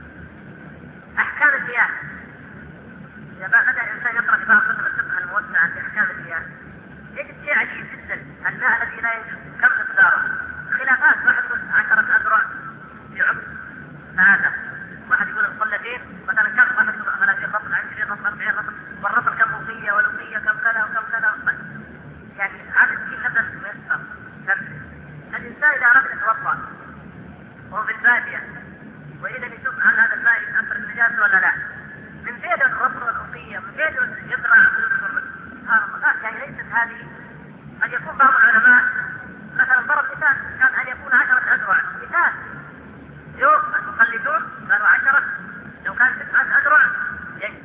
Speaker 1: أحكام المياه. إذا بدأ الإنسان يقرأ في بعض كتب الفقه الموسعة في أحكام المياه يجد شيء عجيب جدا. الماء الذي لا يجوز كم مقداره؟ خلافات، واحد يقول 10 أذرع في عمق 3، واحد يقول القلتين مثلا كم، واحد يقول 30 رطل 20 رطل 40 رطل، والرطل كم أوقية والأوقية كم كذا وكم كذا. يعني هذا الشيء نفس ميسر. الإنسان إذا أراد أن يتوضأ وهو في البادية ويريد أن يشوف هل هذا الماء يأثر النجاسة ولا لا، من فين الرطل والأوقية، من فين يزرع يعني ليست هذه. قد يكون بعض العلماء مثلا ضرب مثال كان أن يكون 10 أذرع مثال، يوم المقلدون قالوا 10، لو كان 9 أذرع يجب.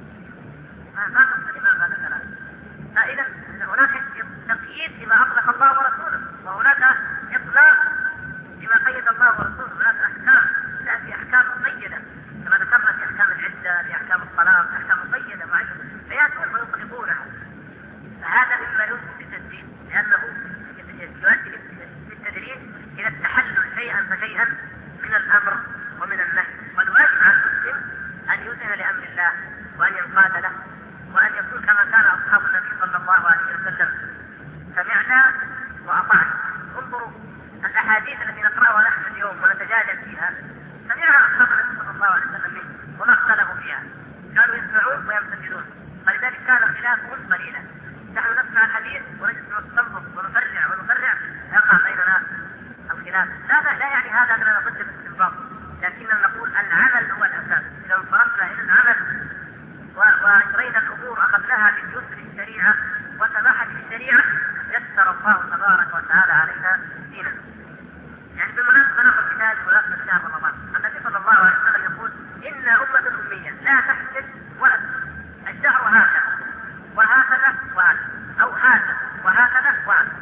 Speaker 1: ما تقصد الإمام هذا الكلام. فإذا هناك تقييد لما أطلق الله ورسوله، وهناك إطلاق لما قيد الله ورسوله. هناك أحكام تأتي أحكام مقيدة كما ذكرنا في أحكام العدة، في أحكام الطلاق، أحكام مقيدة معينة فيأتون ويطلقونها. فهذا مما يثبت الدين، لأنه يؤدي بالتدريج إلى التحلل شيئا فشيئا من الأمر ومن النهي. والواجب على المسلم أن يذعن لأمر الله وأن ينقاد له، وأن يكون كما كان أصحاب النبي صلى الله عليه وسلم سمعنا وأطعنا. انظروا الأحاديث التي نقرأها نحن اليوم ونتجادل فيها سمعها أصحاب النبي صلى الله عليه وسلم منه وما اختلفوا فيها، كانوا يسمعون ويمتثلون، فلذلك كان خلافهم قليلا. نحن نسمع الحديث ونجلس نستنبط ونفرع يقع بيننا الخلاف. لا يعني هذا أننا ضد الاستنباط، لكننا نقول العمل هو الأساس. إذا انصرفنا إلى العمل وأجرينا الأمور أخذناها بيسر الشريعة وسماحة الشريعة يسر الله تبارك وتعالى علينا دينا. يعني بالمناسبة نأخذ مثال بمناسبة شهر رمضان. النبي صلى الله عليه وسلم يقول إن أمة أمية لا تحسد ولد، الشهر هكذا وهكذا وهكذا أو هكذا وهكذا وهكذا.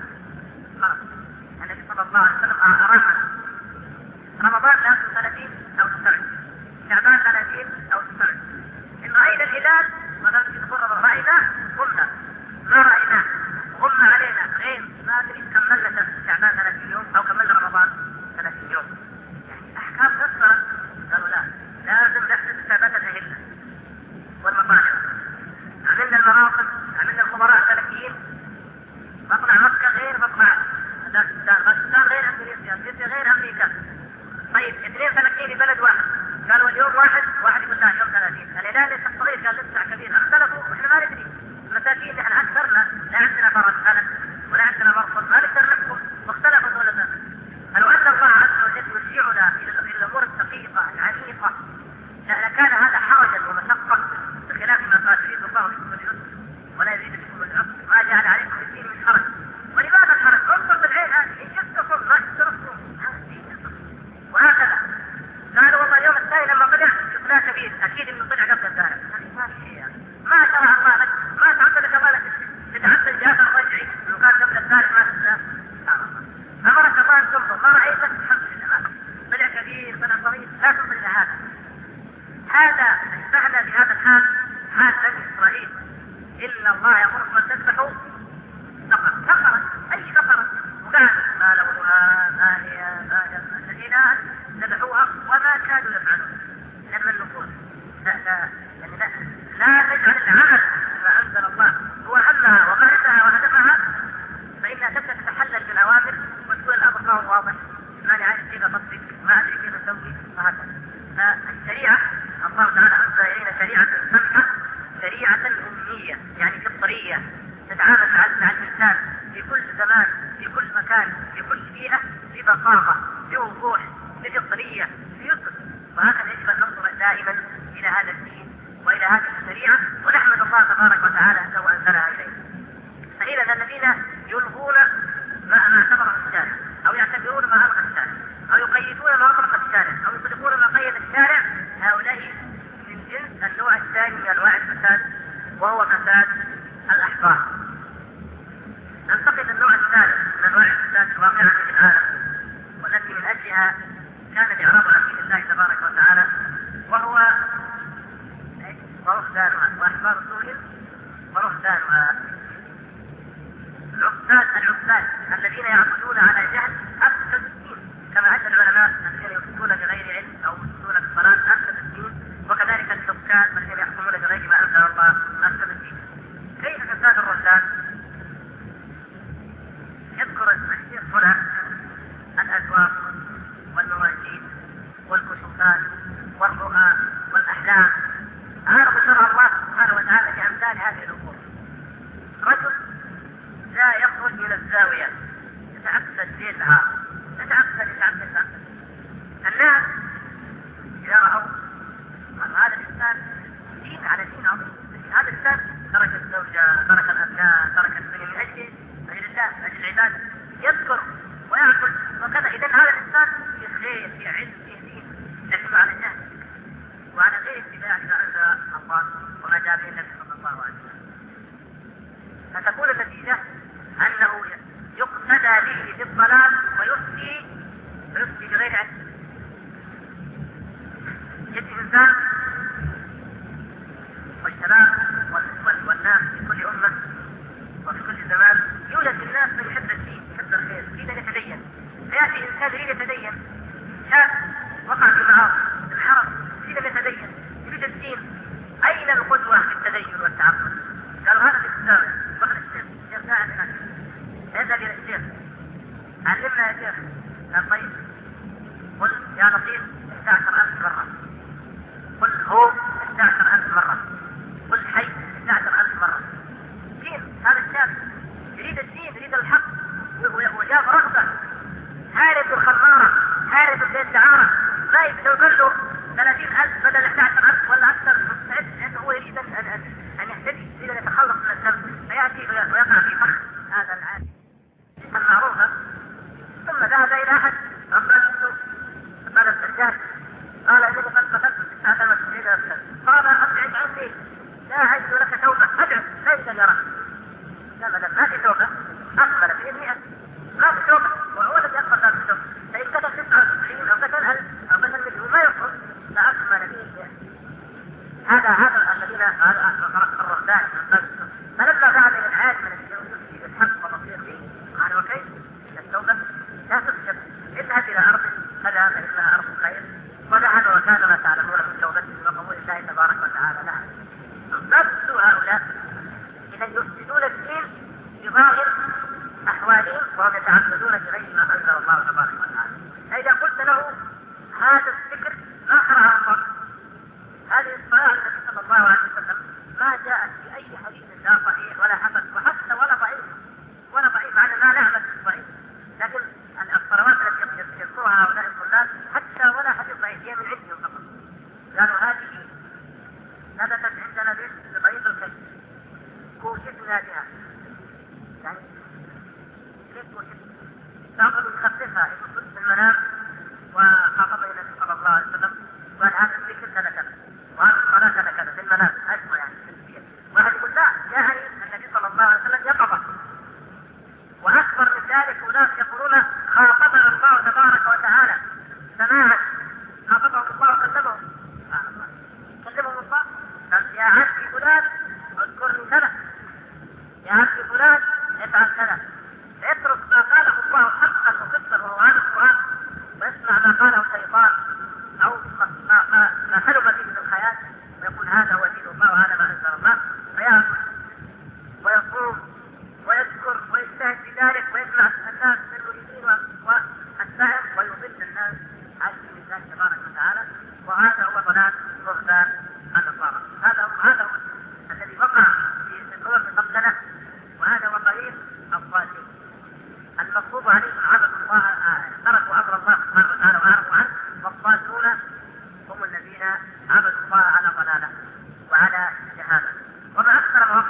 Speaker 1: النبي صلى الله عليه وسلم أراحنا. رمضان لا 30 أو 29، شعبان 30 أو 29. إن رأينا الهلال مثلا في شهور رمضان رأيناه قمنا، ما رأيناه غم علينا غيم ما أدري كملنا شعبان 30 يوم أو كملنا رمضان 30 يوم. يعني أحكام كثرة. قالوا لا، لازم نحسب حسابات الأهلة والمطاعم. عملنا المراقب، عملنا الخبراء الفلكيين، مطلع مكة غير مطلع باكستان غير أمريكا غير أمريكا. طيب 2 فلكيين بلد واحد قالوا اليوم واحد يقول لا يوم 30. الهلال ليس صغير قال لسه كبير. اختلفوا واحنا ما ندري. مساكين احنا اكثرنا لا عندنا فرس فلك ولا عندنا مرصد، ما نقدر نحكم. واختلفوا دولة. لو أن الله عز وجل يشيعنا إلى الأمور الدقيقة العميقة لكان هذا حرجا ومشقة، بخلاف ما قال يريد الله بكم اليسر ولا يريد بكم العسر ما جعل عليكم في الدين من حرج. ولماذا الحرج؟ انظر بالعين إن شفتكم ما اشتركتم وهكذا. قالوا والله اليوم الثاني لما طلع شفناه كبير، أكيد إنه طلع قبل الثالث. ما شرع الله لك، ما تعبد لك الله تتعبد الجافة الرجعي لو كان قبل الثالث ما شفناه. أمرك الله أن تنظر، ما رأيت لك الحمد لله طلع كبير طلع صغير، لا تنظر إلى هذا. هذا اشتغل بهذا الحال حال إن الله يأمركم أن تذبحوا بقرة أي بقرة، وقال ما لونها ما هي الذين ذبحوها وما كانوا يفعلون لأن النفوس لا تجعل العمل ما أنزل الله هو همها وغايتها وهدفها، فإنها تبدأ تتحلل بالأوامر وتكون الأمر ما هو واضح، ما أنا عارف كيف أطبق، ما أدري كيف أسوي، وهكذا. فالشريعة الله تعالى أنزل إلينا شريعة سمحة، شريعة أمنية يعني فطرية تتعامل مع الإنسان في كل زمان في كل مكان في كل بيئة ببساطة بوضوح بفطرية بيسر، وهكذا يجب أن ننظر دائما إلى هذا الدين وإلى هذه الشريعة، ونحمد الله تبارك وتعالى أنه أنزلها إلينا. فإذا الذين يلغون ما اعتبره الشارع أو يعتبرون ما ألغى الشارع أو يقيدون ما أطلق الشارع أو يطلقون ما قيد الشارع، هؤلاء من جنس النوع الثاني من أنواع الفساد، وهو فساد الأحبار. ننتقل للنوع الثالث من أنواع الفساد الواقعة في العالم، والتي من أجلها كان الإعراب عن دين الله تبارك وتعالى، وهو ورهبانها وأحبار سوء ورهبانها. العباد الذين يعبدون على جهل أفسد الدين، كما أن العلماء الذين يفتون بغير علم أو يفتون بالصلاة أفسد الدين، وكذلك الحكام الذين يحكمون بغير ما أنزل الله أفسد الدين. كيف فساد الرهبان؟ يذكر الشيخ هنا الأسواق والمواجيد والكشوفات والرؤى والأحلام، عارض شرع الله سبحانه وتعالى بأمثال هذه الأمور. رجل لا يخرج من الزاوية يتعبد بيتها يتعبد الناس إذا رأوا هذا الإنسان دين على دين عظيم، هذا الإنسان ترك الزوجة ترك الأبناء ترك الدنيا من أجل الله أجل العبادة، يذكر ويعبد وكذا. إذا هذا الإنسان في خير في علم في دين، لكن على جهل وعلى غير اتباع ما أنزل الله وما جاء به النبي صلى الله عليه وسلم. فتكون النتيجة أنه يقتدى به في الضلال ويفتي بغير علم. يجد إنسان والشباب والناس في كل أمة وفي كل زمان يوجد الناس من يحب الدين يحب الخير يريد أن يتدين، فيأتي إنسان يريد يتدين شاب وقع في معاصي الحرم يريد أن يتدين يريد الدين، أين القدوة في التدين والتعبد؟ قالوا هذا في الإسلام. وقال الشيخ ساعدنا يذهب إلى الشيخ علمنا يا شيخ. قال طيب قل يا لطيف 11,000 مرة، قل هو 11,000 مرة، قل حي 11,000 مرة. دين هذا الشاب يريد الدين يريد الحق وجاب رغبة، هارب الخمارة هارب الدعارة، ما يقول له 30,000 بدل 11,000 ولا أكثر، مستعد لأنه هو يريد أن يهتدي يريد أن يتخلص من الذنب، فيأتي ويقع في فخ هذا العادي المعروفة. ثم ذهب إلى أحد ربانته قال السجاد قال إنني قد قتلت 9 مسجد قال أبعد عني لا أجد لك توبة أدعو ليس يراك. لا ما في توبة أقبل في 100 ما في توبة، وهو الذي أقبل هذا التوبة، فإن قتل 99 أو قتل 1000 أو قتل مليون ما يخرج فأقبل به. هذا الذين الرهبان. فلما ذهب إلى العالم من الحق والبصير به قال وكيف التوبة لا تخشب، اذهب إلى أرض هذا فإنها أرض خير، وذهب وكان ما تعلمون من توبته وقبول الله تبارك وتعالى لها. نفس هؤلاء إذا يفسدون الدين بظاهر أحوالهم وهم يتعبدون بغير ما أنزل الله تبارك وتعالى. فإذا قلت له هذا الذكر ما شرعه الله، هذه الصلاة التي صلى الله عليه وسلم ما جاءت في أي حديث لا صحيح ولا حسن وحتى ولا ضعيف على ما نعمل ضعيف، لكن الصلوات التي يذكرها هؤلاء الطلاب حتى ولا حديث ضعيف هي من عندهم فقط. قالوا هذه ثبتت عندنا بطريق الكذب كوشفنا بها، يعني كيف كوشفنا؟ بعضهم يخففها يقول في المنام وخاطب النبي صلى الله عليه وسلم وقال هذا الذكر كذا كذا وهذا الصلاة كذا كذا في المنام أسمع يعني تسبيح. واحد يقول لا جاءني النبي صلى الله عليه وسلم يقظة، وأكبر من ذلك أناس يقولون خاطبنا الله تبارك وتعالى سماعا، خاطبهم الله وكلمهم. كلمهم الله قال يا عبدي فلان اذكرني كذا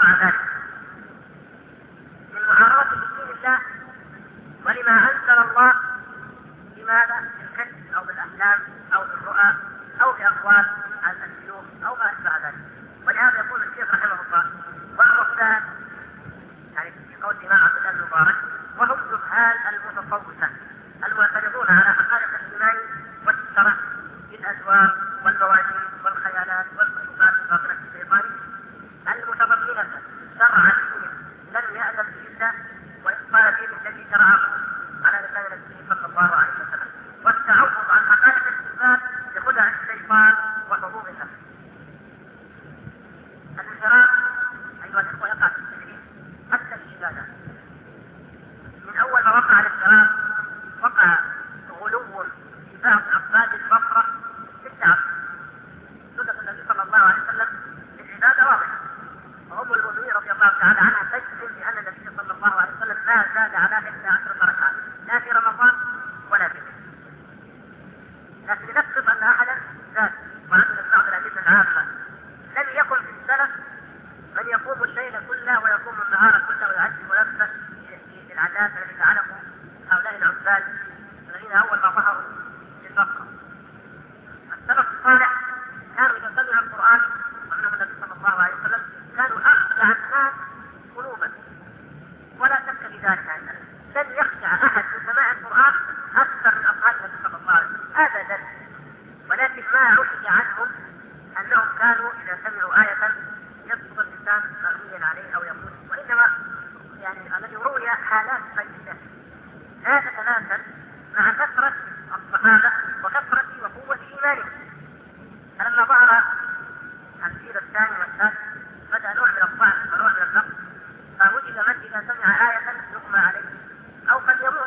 Speaker 1: وقع ذلك من محاربة دين الله ولما أنزل الله، لماذا؟ بالكذب أو بالأحلام أو بالرؤى أو بأقوال الشيوخ أو ما أشبه ذلك. ولهذا يقول الشيخ رحمه الله: والرهبان، يعني في قول الإمام عبد الله المبارك: وهم جهال المتصوفة المعترضون على حقائق الإيمان والشرع بالأزواج والموازين والخيالات والخطوبات الباطلة الشيطاني المتضمنة شرعا لم يأذن به وإقبال فيه الذي شرعه على لسان نبيه صلى الله عليه وسلم، والتعوض عن حقائق الإثبات بخدع الشيطان وحظوظ النفس. الانحراف أيها الإخوة يقع في التشريع حتى العبادة. من أول ما وقع الانحراف وقع غلو في بعض أفراد الفترة في الشعب. سنة النبي صلى الله عليه وسلم للعبادة واضحة، وأم المؤمنين رضي الله تعالى عنها تجزم بأن النبي صلى الله عليه وسلم ما زاد على 11 ركعة لا في رمضان ولا في غيره. لكن لنفرض أن أحدا زاد، وعندنا بعض الأدلة العامة. لم يكن في السلف من يقوم الليل كله ويقوم النهار كله ويعذب نفسه في العذاب الذي فعله هؤلاء العباد الذين أول ما ظهروا في الفقر. السلف الصالح كانوا إذا سمعوا القرآن وعنهم النبي صلى الله عليه وسلم كانوا أخشع الناس قلوبا، ولا شك في ذلك عندنا. لن يخشع أحد من سماع القرآن أكثر من أصحاب النبي صلى الله عليه وسلم أبدا. ولكن ما عرف عنهم أنهم كانوا إذا سمعوا آية يسقط الإنسان مغنيا عليه أو يموت، وإنما يعني الذي روي حالات قليلة لا تتناسب مع كثرة الصحابة وكثرة وقوة إيمانهم. فلما ظهر الجيل الثاني والثالث بدأ نوع من الضعف ونوع من النقص، فوجد من إذا سمع آية يغمى عليه أو قد يموت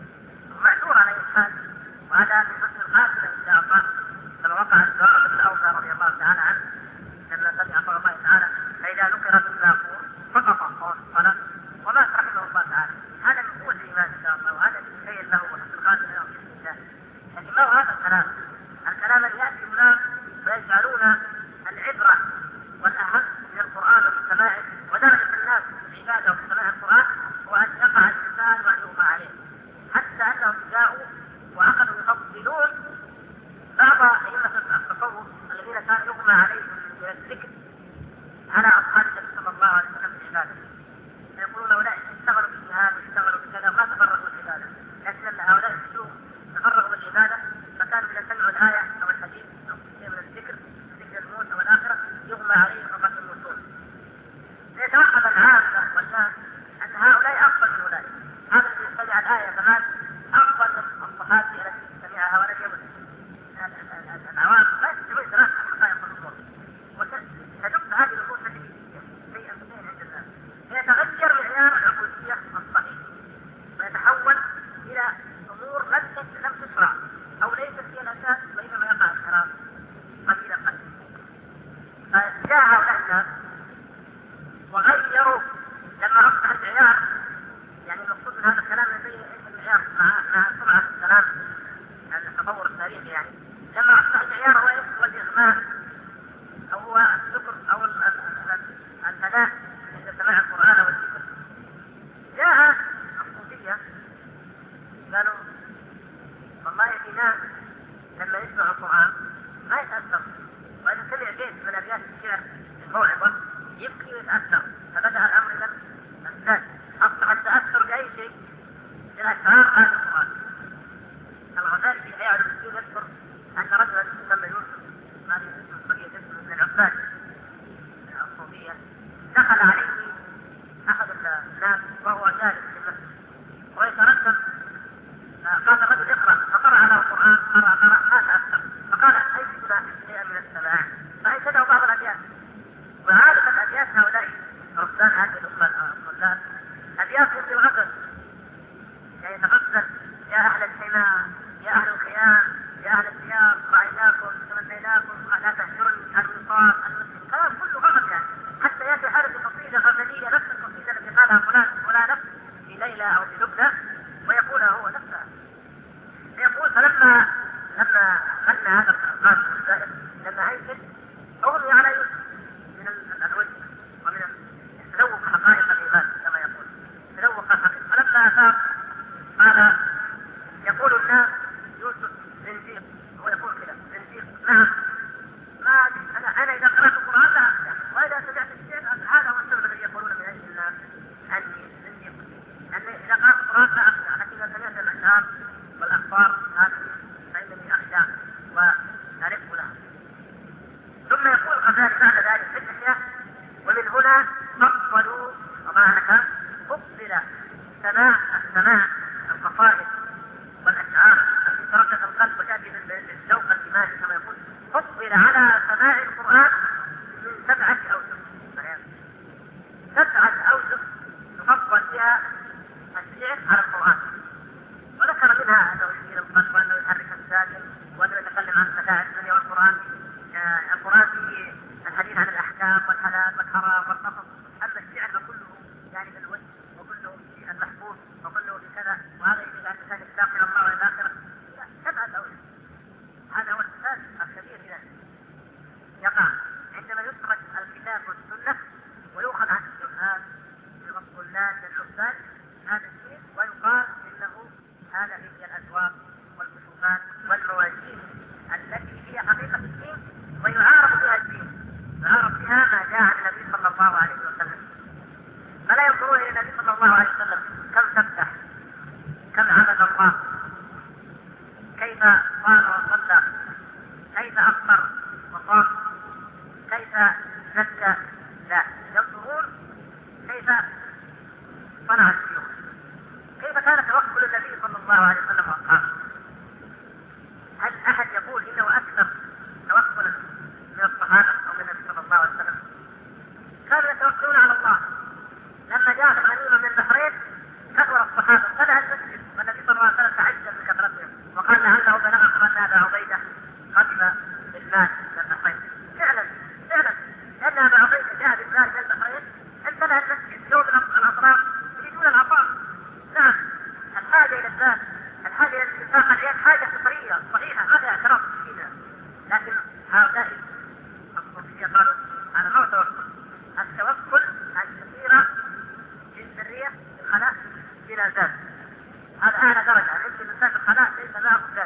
Speaker 1: معذور عليه الحال، وهذا من حسن الخاتمة إن شاء الله. كما وقع الزهراء بن أوفى رضي الله تعالى عنه لما سمع قول الله تعالى: فإذا نكر في الناقور سقط الصلاة ومات رحمه الله تعالى. هذا من قوة الإيمان إن شاء الله، وهذا من خير له وحسن الخاتمة له بإذن الله. لكن ما هو هذا الكلام؟ الكلام الذي يأتي هنا ويجعلون العبرة والأهم من القرآن ومن سماعه ودرجة الناس في العبادة وفي سماع القرآن هو أن يقع الإنسان وأن يغمى عليه، حتى أنهم جاءوا وأخذوا يفضلون بعض أئمة التصوف الذين كان يغمى عليهم من الذكر على أصحاب النبي صلى الله عليه وسلم في العبادة. يقولون هؤلاء اشتغلوا بالجهاد واشتغلوا بكذا ما تفرغوا بالعبادة، لكن هؤلاء الشيوخ تفرغوا بالعبادة، فكانوا إذا سمعوا الآية أو الحديث أو شيء من الذكر، ذكر الموت أو الآخرة، يغمى عليهم وقت الوصول. ليتوقف العامة والناس أن هؤلاء أفضل من أولئك. هذا الذي سمع الآية كمان أفضل من الصحابي الذي سمعها ولم يمت. العوام لا يستطيعون دراسة حقائق الأمور، وتدق هذه الأمور شيئا عند الناس. يتغير معيار العبودية الصحيح ويتحول إلى أمور لم تشرع أو ليست هي الأساس، بينما يقع الحرام قليلا قليلا. فجاء هؤلاء الناس وغيروا لما أصبح المعيار، يعني المقصود من هذا الكلام يبين المعيار مع سرعة الكلام التطور التاريخي. يعني لما أصبح المعيار هو الإغماء أو هو الشكر أو الثناء عند سماع القرآن والذكر، جاء الصوفية قالوا والله في ناس لما يسمع القرآن ما يتأثر، وإذا سمع بيت من أبيات الشعر الموعظة يبكي ويتأثر. فبدأ الأمر إذن الثاني أصبح التأثر بأي شيء بالأشعار هذا القرآن. الغزالي في حياة الدين يذكر أن رجلا يسمى يوسف ما اسمه بقية اسمه من العباد الصوفية دخل عليه أحد الناس وهو جالس في المسجد ويتردد، قال الرجل اقرأ، فقرأ على القرآن قرأ ما تأثر، فقال أيتنا شيئا من السماع، فأنشده بعض الأبيات. وعادة أبيات هؤلاء رهبان هذه الأمة أبيات في الغزل، يعني تغزل: يا أهل الحمى يا أهل الخيام يا أهل الثياب رأيناكم تمنيناكم لا تهجرني الوصال المسلم. كلام كله غزل يعني، حتى يأتي حالة قصيدة غزلية نفس القصيدة التي قالها فلان ولا نفس في ليلى أو في لبنى ويقولها هو نفسها. فيقول فلما غنى هذا القاسم الزائر لما هيكل أغني على يوسف من الوجه ومن أنك فضل سماع القصائد والأشعار التي تركز القلب وتأتي بالذوق الإيماني كما يقول، فضل على سماع القرآن من 7 أوجه. 7 أوجه تفضل فيها الشعر على القرآن، وذكر منها أنه يثير القلب وأنه يحرك الساكن وأنه يتكلم عن متاع الدنيا والقرآن. القرآن فيه الحديث عن الأحكام والحلال والحرام والقصص، أما الشعر فكله يعني بالوجه وكله في المحفوظ وكله في كذا، وهذا يجب أن الإنسان يشتاق إلى الله وإلى الآخرة. 7 أوجه. هذا هو الفساد الكبير إذا يقع عندما يترك الكتاب والسنة ويؤخذ عن الجهال من الضلال للحسان هذا الشيء، ويقال إنه هذا هي الأسواق والكشوفات والموازين التي هي حقيقة الدين ويعارض بها الدين، يعارض بها ما جاء عن النبي صلى الله عليه وسلم. فلا ينظرون إلى النبي صلى الله عليه وسلم كم سبح، كم عبد الله، كيف قام وصلى، كيف أفطر وصام، كيف زكى، لا، ينظرون كيف صنع الشيوخ، كيف كان توكل النبي صلى الله عليه وسلم واصحابه. هل احد يقول انه اكثر توكلا من الصحابه او من النبي صلى الله عليه وسلم؟ كانوا يتوكلون على الله. لما جاءت الغنيمه من البحرين كثر الصحابه، فتح المسجد والنبي صلى الله عليه وسلم تعجب من كثرتهم وقال لعله بلغ ان ابا عبيده قدم بالمال من البحرين. فعلا لان ابا عبيده جاء بالمال من البحرين، امتلأ المسجد يوم الاطراف يريدون العطاء. نعم، الحاجة إلى الذات، الحاجة إلى الانفاق العيال حاجة فطرية صحيحة، هذا اعتراف فينا، لكن هؤلاء الصوفية قالوا أنا ما أتوكل. التوكل الكثيرة في السرية في الخلاء بلا ذات، هذا أعلى درجة. يمكن الإنسان في الخلاء ليس معه ذات.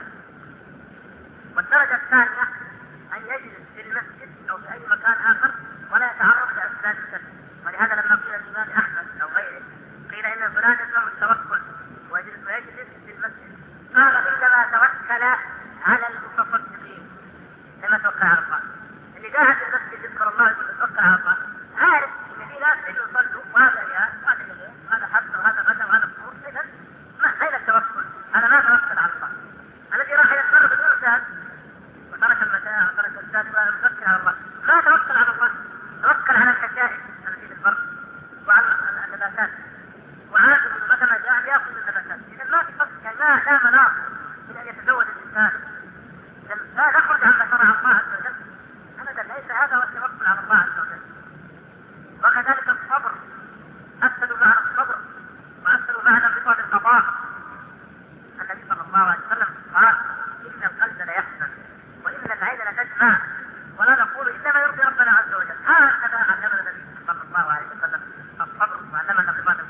Speaker 1: والدرجة الثانية أن يجلس في المسجد أو في أي مكان آخر ولا يتعرض لأسباب الشرك. ولهذا لما قيل الإمام أحمد أو غيره قيل إن فلان يزعم التوكل ويجلس في المسجد، قال إنما توكل على المتصدقين، لما توكل على الله. اللي قاعد في المسجد يذكر الله يقول توكل على الله، عارف إن في ناس يصلوا وهذا رياء وهذا يمين وهذا حسن وهذا غدا وهذا فطور، إذا ما هذا التوكل. أنا ما توكل على الله. الذي راح يتصرف بدون زاد وترك المتاع وترك الزاد ولا يتوكل على الله، ما توكل على الله، توكل على الكشائف التي في البر وعلى النباتات، وعاد متى ما جاء يأخذ النباتات. إذا ما تفكر لا مناص من أن يتزوج الإنسان، لا نخرج عما شرع الله عز وجل أبدا. ليس هذا هو التوكل على الله عز وجل. وكذلك الصبر، أفسدوا معنى الصبر وأفسدوا معنى الرضا بالقضاء. النبي صلى الله عليه وسلم قال إن القلب ليحزن وإن العين لتدمع ولا نقول إلا ما يرضي ربنا عز وجل. هكذا علمنا النبي صلى الله عليه وسلم الصبر وعلمنا الرضا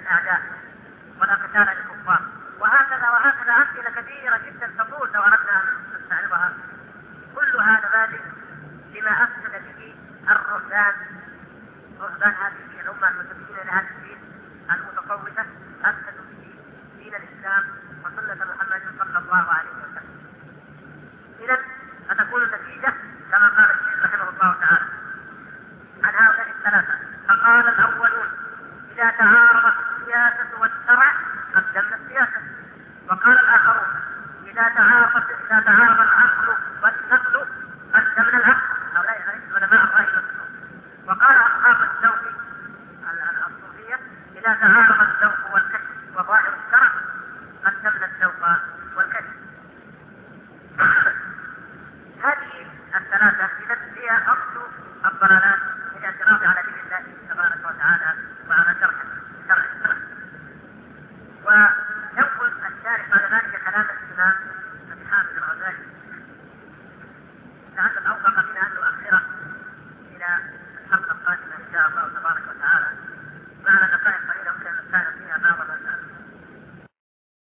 Speaker 1: للأعداء ولا قتال للكفار. وهكذا أمثلة كثيرة جدا تطول لو أردنا أن نستعرضها. كل هذا بادئ لما أفسد به الرهبان هذه الأمة المنتسبين إلى هذا الدين المتطوفة، أفسدوا به دين الإسلام وسنة محمد صلى الله عليه وسلم. إذا فتكون النتيجة كما قال الشيخ رحمه الله تعالى عن هؤلاء الثلاثة. فقال الأولون: إذا تعارضت السياسة والشرع قدمنا السياسة. وقال الآخرون: إذا تعارض العقل والنقل قدمنا العقل. هؤلاء علماء الرأي والسلوك. وقال أصحاب الذوق الصوفية: إذا تعارض الذوق والكشف وظاهر الشرع قدمنا الذوق والكشف. هذه الثلاثة إذا هي أصل الضلالات